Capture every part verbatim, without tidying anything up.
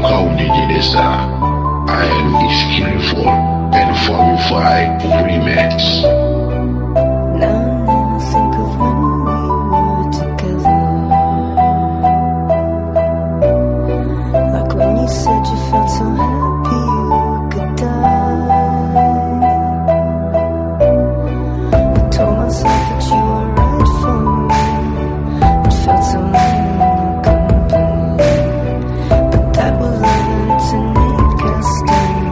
kau di desa. I am is killing for and Famify remix. Now and then I think of when we were together, like when you said you felt so happy you could die. I told myself that you were right for me, but felt so lonely in your company. But that was love, it's an eight cast down.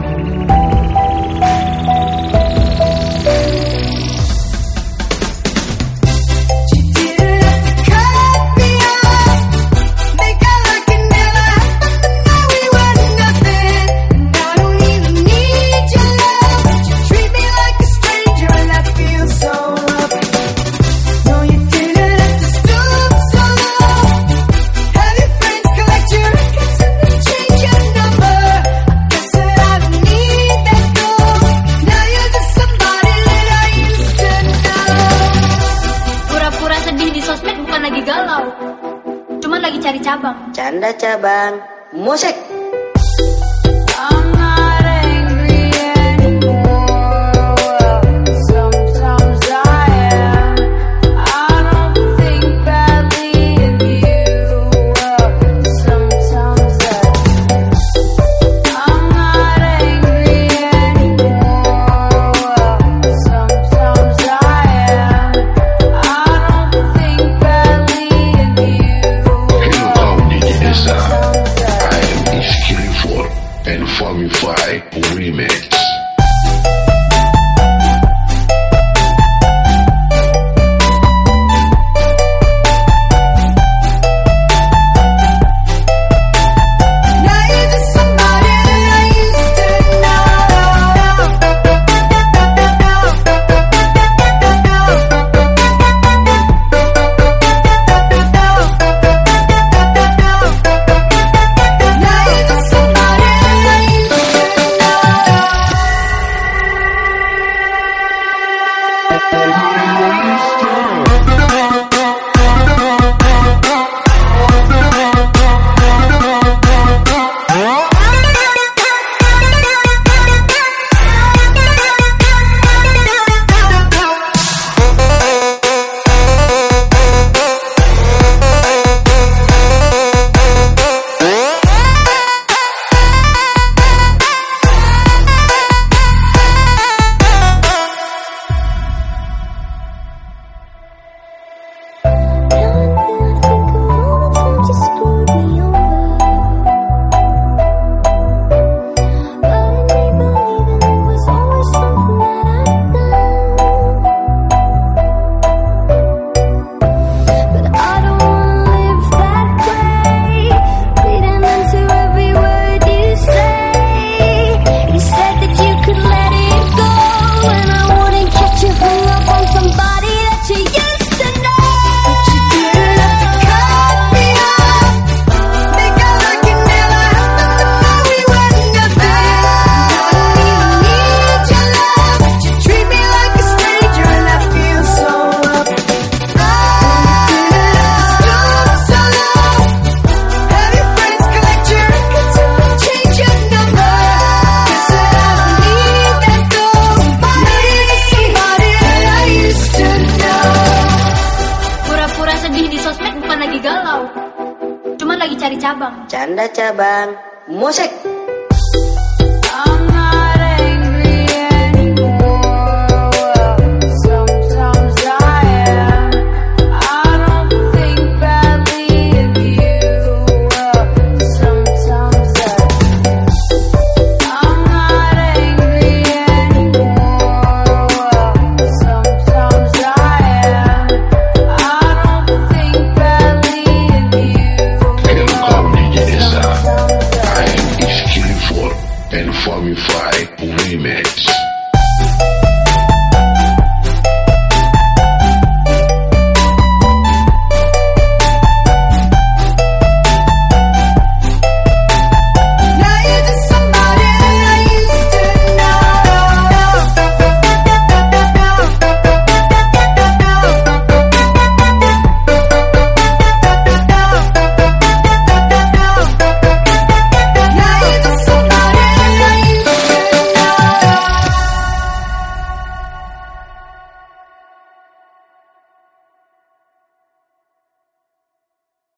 Lagi galau, cuman lagi cari cabang. Canda cabang musik. And Famify remix. Lagi galau, cuman lagi cari cabang. Canda cabang musik.